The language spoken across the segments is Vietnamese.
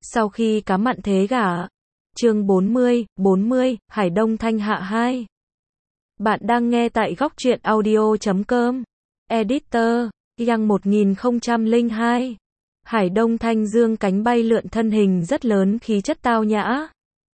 Sau khi cá mặn thế gả. Chương 40, Hải Đông Thanh hạ 2. Bạn đang nghe tại góc truyện audio.com. Editor, Yang 1002. Hải Đông Thanh dương cánh bay lượn, thân hình rất lớn, khí chất tao nhã.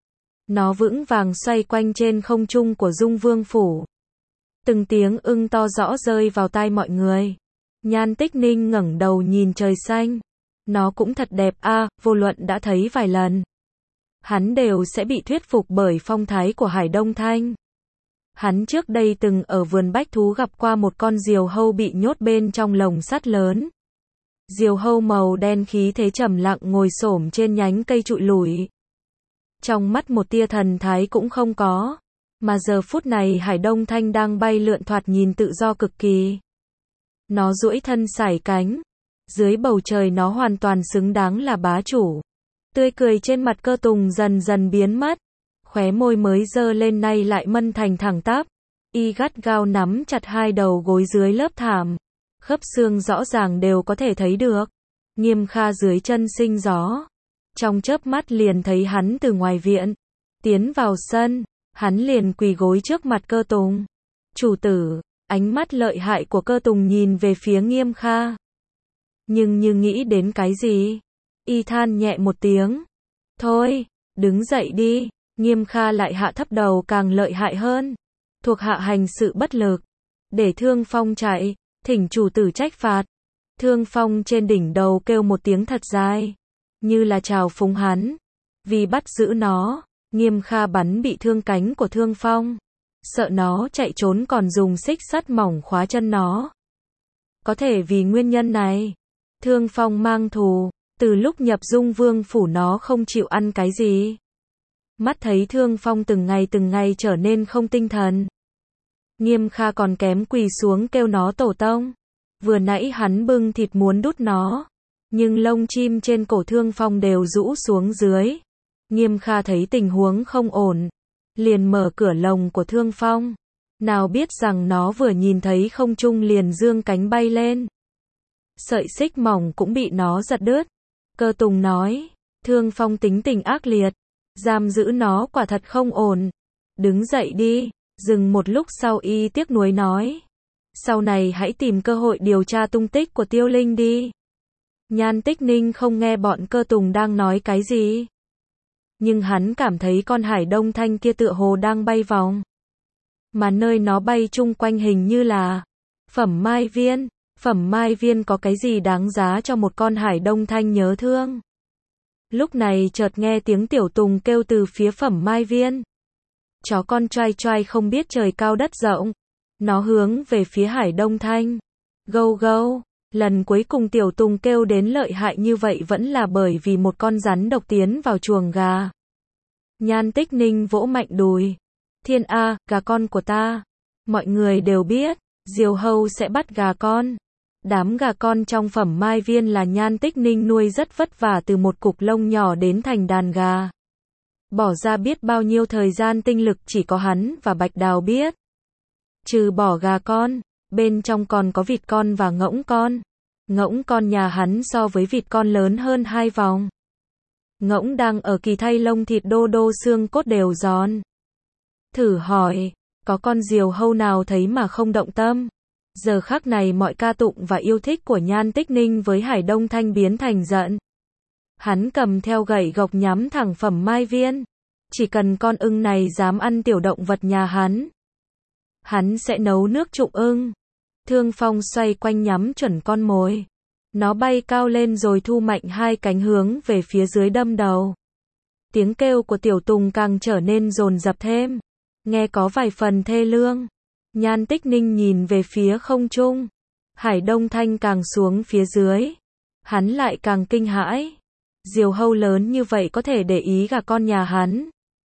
Nó vững vàng xoay quanh trên không trung của Dung Vương phủ. Từng tiếng ưng to rõ rơi vào tai mọi người. Nhan Tích Ninh ngẩng đầu nhìn trời xanh. Nó cũng thật đẹp a, vô luận đã thấy vài lần. Hắn đều sẽ bị thuyết phục bởi phong thái của Hải Đông Thanh. Hắn trước đây từng ở vườn bách thú gặp qua một con diều hâu bị nhốt bên trong lồng sắt lớn. Diều hâu màu đen khí thế trầm lặng ngồi xổm trên nhánh cây trụi lủi. Trong mắt một tia thần thái cũng không có. Mà giờ phút này Hải Đông Thanh đang bay lượn thoạt nhìn tự do cực kỳ. Nó duỗi thân sải cánh. Dưới bầu trời nó hoàn toàn xứng đáng là bá chủ. Tươi cười trên mặt Cơ Tùng dần dần biến mất. Khóe môi mới giơ lên nay lại mân thành thẳng tắp. Y gắt gao nắm chặt hai đầu gối dưới lớp thảm. Khớp xương rõ ràng đều có thể thấy được. Nghiêm Kha dưới chân sinh gió. Trong chớp mắt liền thấy hắn từ ngoài viện. Tiến vào sân. Hắn liền quỳ gối trước mặt Cơ Tùng. Chủ tử. Ánh mắt lợi hại của Cơ Tùng nhìn về phía Nghiêm Kha. Nhưng như nghĩ đến cái gì? Y than nhẹ một tiếng. Thôi, đứng dậy đi. Nghiêm Kha lại hạ thấp đầu càng lợi hại hơn. Thuộc hạ hành sự bất lực. Để Thương Phong chạy, thỉnh chủ tử trách phạt. Thương Phong trên đỉnh đầu kêu một tiếng thật dài. Như là chào phúng hắn. Vì bắt giữ nó, Nghiêm Kha bắn bị thương cánh của Thương Phong. Sợ nó chạy trốn còn dùng xích sắt mỏng khóa chân nó. Có thể vì nguyên nhân này, Thương Phong mang thù. Từ lúc nhập Dung Vương phủ nó không chịu ăn cái gì. Mắt thấy Thương Phong từng ngày trở nên không tinh thần. Nghiêm Kha còn kém quỳ xuống kêu nó tổ tông. Vừa nãy hắn bưng thịt muốn đút nó. Nhưng lông chim trên cổ Thương Phong đều rũ xuống dưới. Nghiêm Kha thấy tình huống không ổn. Liền mở cửa lồng của Thương Phong. Nào biết rằng nó vừa nhìn thấy không trung liền dương cánh bay lên. Sợi xích mỏng cũng bị nó giật đứt. Cơ Tùng nói, Thương Phong tính tình ác liệt. Giam giữ nó quả thật không ổn. Đứng dậy đi. Dừng một lúc sau y tiếc nuối nói. Sau này hãy tìm cơ hội điều tra tung tích của Tiêu Linh đi. Nhan Tích Ninh không nghe bọn Cơ Tùng đang nói cái gì. Nhưng hắn cảm thấy con Hải Đông Thanh kia tựa hồ đang bay vòng. Mà nơi nó bay chung quanh hình như là Phẩm Mai Viên. Phẩm Mai Viên có cái gì đáng giá cho một con Hải Đông Thanh nhớ thương. Lúc này chợt nghe tiếng Tiểu Tùng kêu từ phía Phẩm Mai Viên. Chó con choai choai không biết trời cao đất rộng. Nó hướng về phía Hải Đông Thanh. Gâu gâu. Lần cuối cùng Tiểu Tùng kêu đến lợi hại như vậy vẫn là bởi vì một con rắn độc tiến vào chuồng gà. Nhan Tích Ninh vỗ mạnh đùi. Thiên A, gà con của ta. Mọi người đều biết, diều hâu sẽ bắt gà con. Đám gà con trong Phẩm Mai Viên là Nhan Tích Ninh nuôi rất vất vả từ một cục lông nhỏ đến thành đàn gà. Bỏ ra biết bao nhiêu thời gian tinh lực chỉ có hắn và Bạch Đào biết. Trừ bỏ gà con, bên trong còn có vịt con và ngỗng con. Ngỗng con nhà hắn so với vịt con lớn hơn 2 vòng. Ngỗng đang ở kỳ thay lông, thịt đô đô, xương cốt đều giòn. Thử hỏi, có con diều hâu nào thấy mà không động tâm? Giờ khắc này mọi ca tụng và yêu thích của Nhan Tích Ninh với Hải Đông Thanh biến thành giận. Hắn cầm theo gậy gộc nhắm thẳng Phẩm Mai Viên. Chỉ cần con ưng này dám ăn tiểu động vật nhà hắn sẽ nấu nước trụng ưng. Thương Phong xoay quanh nhắm chuẩn con mồi. Nó bay cao lên rồi thu mạnh hai cánh hướng về phía dưới đâm đầu. Tiếng kêu của Tiểu Tùng càng trở nên dồn dập thêm. Nghe có vài phần thê lương. Nhan Tích Ninh nhìn về phía không trung. Hải Đông Thanh càng xuống phía dưới. Hắn lại càng kinh hãi. Diều hâu lớn như vậy có thể để ý gà con nhà hắn.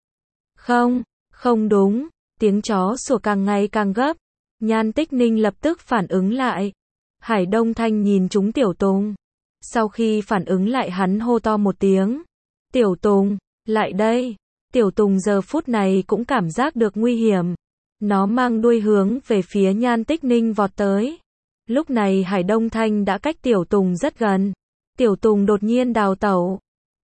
Không đúng. Tiếng chó sủa càng ngày càng gấp. Nhan Tích Ninh lập tức phản ứng lại. Hải Đông Thanh nhìn trúng Tiểu Tùng. Sau khi phản ứng lại hắn hô to một tiếng. Tiểu Tùng, lại đây. Tiểu Tùng giờ phút này cũng cảm giác được nguy hiểm. Nó mang đuôi hướng về phía Nhan Tích Ninh vọt tới. Lúc này Hải Đông Thanh đã cách Tiểu Tùng rất gần. Tiểu Tùng đột nhiên đào tẩu.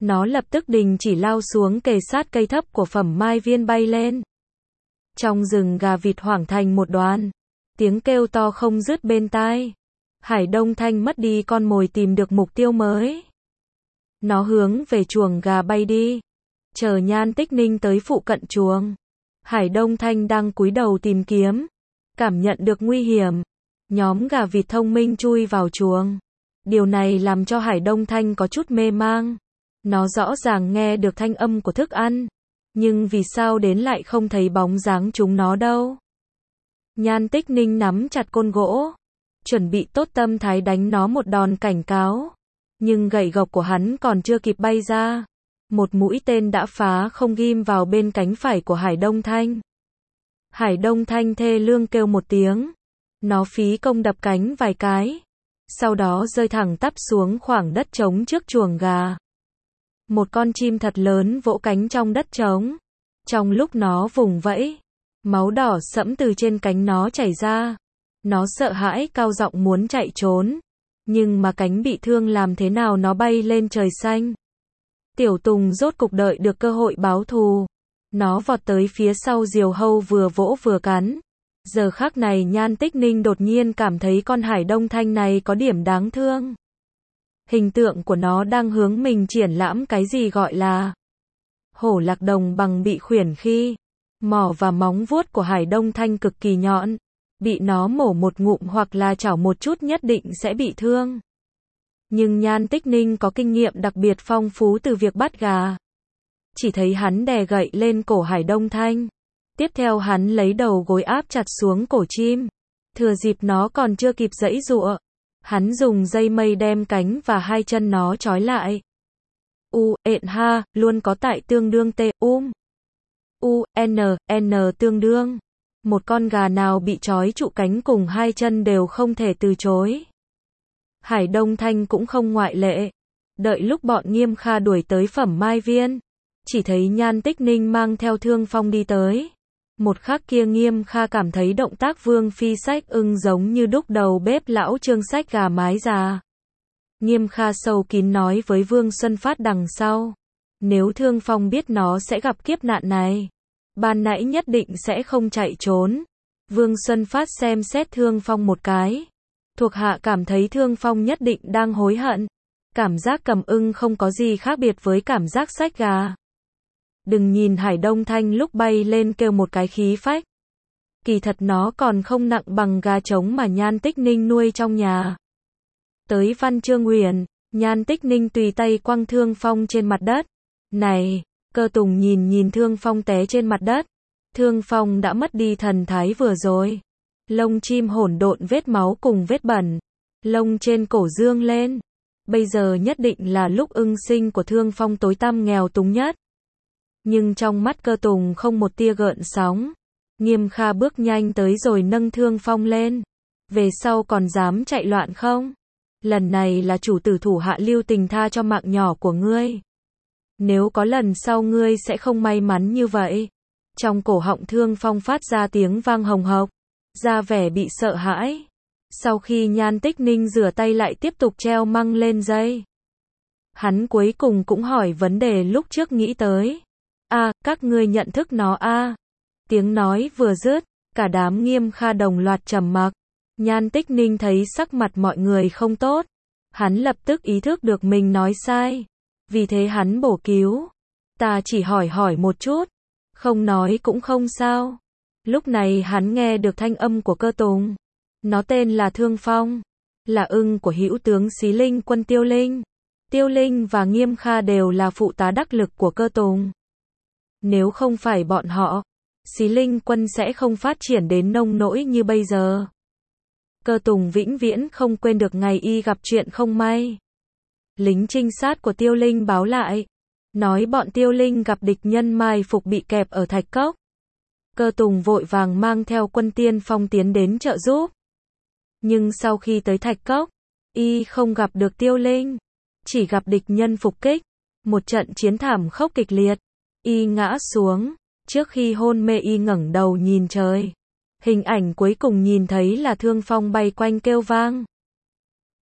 Nó lập tức đình chỉ lao xuống kề sát cây thấp của Phẩm Mai Viên bay lên. Trong rừng gà vịt hoảng thành một đoàn. Tiếng kêu to không dứt bên tai. Hải Đông Thanh mất đi con mồi tìm được mục tiêu mới. Nó hướng về chuồng gà bay đi. Chờ Nhan Tích Ninh tới phụ cận chuồng. Hải Đông Thanh đang cúi đầu tìm kiếm. Cảm nhận được nguy hiểm. Nhóm gà vịt thông minh chui vào chuồng. Điều này làm cho Hải Đông Thanh có chút mê mang. Nó rõ ràng nghe được thanh âm của thức ăn. Nhưng vì sao đến lại không thấy bóng dáng chúng nó đâu. Nhan Tích Ninh nắm chặt côn gỗ. Chuẩn bị tốt tâm thái đánh nó một đòn cảnh cáo. Nhưng gậy gộc của hắn còn chưa kịp bay ra. Một mũi tên đã phá không ghim vào bên cánh phải của Hải Đông Thanh. Hải Đông Thanh thê lương kêu một tiếng. Nó phí công đập cánh vài cái. Sau đó rơi thẳng tắp xuống khoảng đất trống trước chuồng gà. Một con chim thật lớn vỗ cánh trong đất trống. Trong lúc nó vùng vẫy, máu đỏ sẫm từ trên cánh nó chảy ra. Nó sợ hãi cao giọng muốn chạy trốn. Nhưng mà cánh bị thương làm thế nào nó bay lên trời xanh. Tiểu Tùng rốt cục đợi được cơ hội báo thù. Nó vọt tới phía sau diều hâu vừa vỗ vừa cắn. Giờ khắc này Nhan Tích Ninh đột nhiên cảm thấy con Hải Đông Thanh này có điểm đáng thương. Hình tượng của nó đang hướng mình triển lãm cái gì gọi là hổ lạc đồng bằng bị khuyển khi. Mỏ và móng vuốt của Hải Đông Thanh cực kỳ nhọn. Bị nó mổ một ngụm hoặc là chảo một chút nhất định sẽ bị thương. Nhưng Nhan Tích Ninh có kinh nghiệm đặc biệt phong phú từ việc bắt gà. Chỉ thấy hắn đè gậy lên cổ Hải Đông Thanh. Tiếp theo hắn lấy đầu gối áp chặt xuống cổ chim. Thừa dịp nó còn chưa kịp giãy giụa. Hắn dùng dây mây đem cánh và hai chân nó trói lại. N luôn có tại tương đương T N tương đương. Một con gà nào bị trói trụ cánh cùng hai chân đều không thể từ chối. Hải Đông Thanh cũng không ngoại lệ. Đợi lúc bọn Nghiêm Kha đuổi tới Phẩm Mai Viên, chỉ thấy Nhan Tích Ninh mang theo Thương Phong đi tới. Một khắc kia Nghiêm Kha cảm thấy động tác Vương Phi xách ưng giống như đúc đầu bếp lão Trương xách gà mái già. Nghiêm Kha sâu kín nói với Vương Xuân Phát đằng sau. Nếu Thương Phong biết nó sẽ gặp kiếp nạn này, ban nãy nhất định sẽ không chạy trốn. Vương Xuân Phát xem xét Thương Phong một cái. Thuộc hạ cảm thấy Thương Phong nhất định đang hối hận. Cảm giác cầm ưng không có gì khác biệt với cảm giác xách gà. Đừng nhìn Hải Đông Thanh lúc bay lên kêu một cái khí phách. Kỳ thật nó còn không nặng bằng gà trống mà Nhan Tích Ninh nuôi trong nhà. Tới Văn Trương Huyền, Nhan Tích Ninh tùy tay quăng Thương Phong trên mặt đất. Này, Cơ Tùng nhìn Thương Phong té trên mặt đất. Thương Phong đã mất đi thần thái vừa rồi. Lông chim hỗn độn vết máu cùng vết bẩn. Lông trên cổ dương lên. Bây giờ nhất định là lúc ưng sinh của Thương Phong tối tăm nghèo túng nhất. Nhưng trong mắt Cơ Tùng không một tia gợn sóng. Nghiêm Kha bước nhanh tới rồi nâng Thương Phong lên. Về sau còn dám chạy loạn không? Lần này là chủ tử thủ hạ lưu tình tha cho mạng nhỏ của ngươi. Nếu có lần sau ngươi sẽ không may mắn như vậy. Trong cổ họng Thương Phong phát ra tiếng vang hồng hộc, ra vẻ bị sợ hãi. Sau khi Nhan Tích Ninh rửa tay lại tiếp tục treo măng lên dây. Hắn cuối cùng cũng hỏi vấn đề lúc trước nghĩ tới. Các ngươi nhận thức nó Tiếng nói vừa dứt, cả đám Nghiêm Kha đồng loạt trầm mặc. Nhan Tích Ninh thấy sắc mặt mọi người không tốt. Hắn lập tức ý thức được mình nói sai. Vì thế hắn bổ cứu. Ta chỉ hỏi một chút. Không nói cũng không sao. Lúc này hắn nghe được thanh âm của Cơ Tùng. Nó tên là Thương Phong. Là ưng của hữu tướng Xí Linh quân Tiêu Linh. Tiêu Linh và Nghiêm Kha đều là phụ tá đắc lực của Cơ Tùng. Nếu không phải bọn họ, Xí Linh quân sẽ không phát triển đến nông nỗi như bây giờ. Cơ Tùng vĩnh viễn không quên được ngày y gặp chuyện không may. Lính trinh sát của Tiêu Linh báo lại, nói bọn Tiêu Linh gặp địch nhân mai phục bị kẹp ở Thạch Cốc. Cơ Tùng vội vàng mang theo quân tiên phong tiến đến trợ giúp. Nhưng sau khi tới Thạch Cốc, y không gặp được Tiêu Linh, chỉ gặp địch nhân phục kích. Một trận chiến thảm khốc kịch liệt, y ngã xuống. Trước khi hôn mê y ngẩng đầu nhìn trời. Hình ảnh cuối cùng nhìn thấy là Thương Phong bay quanh kêu vang.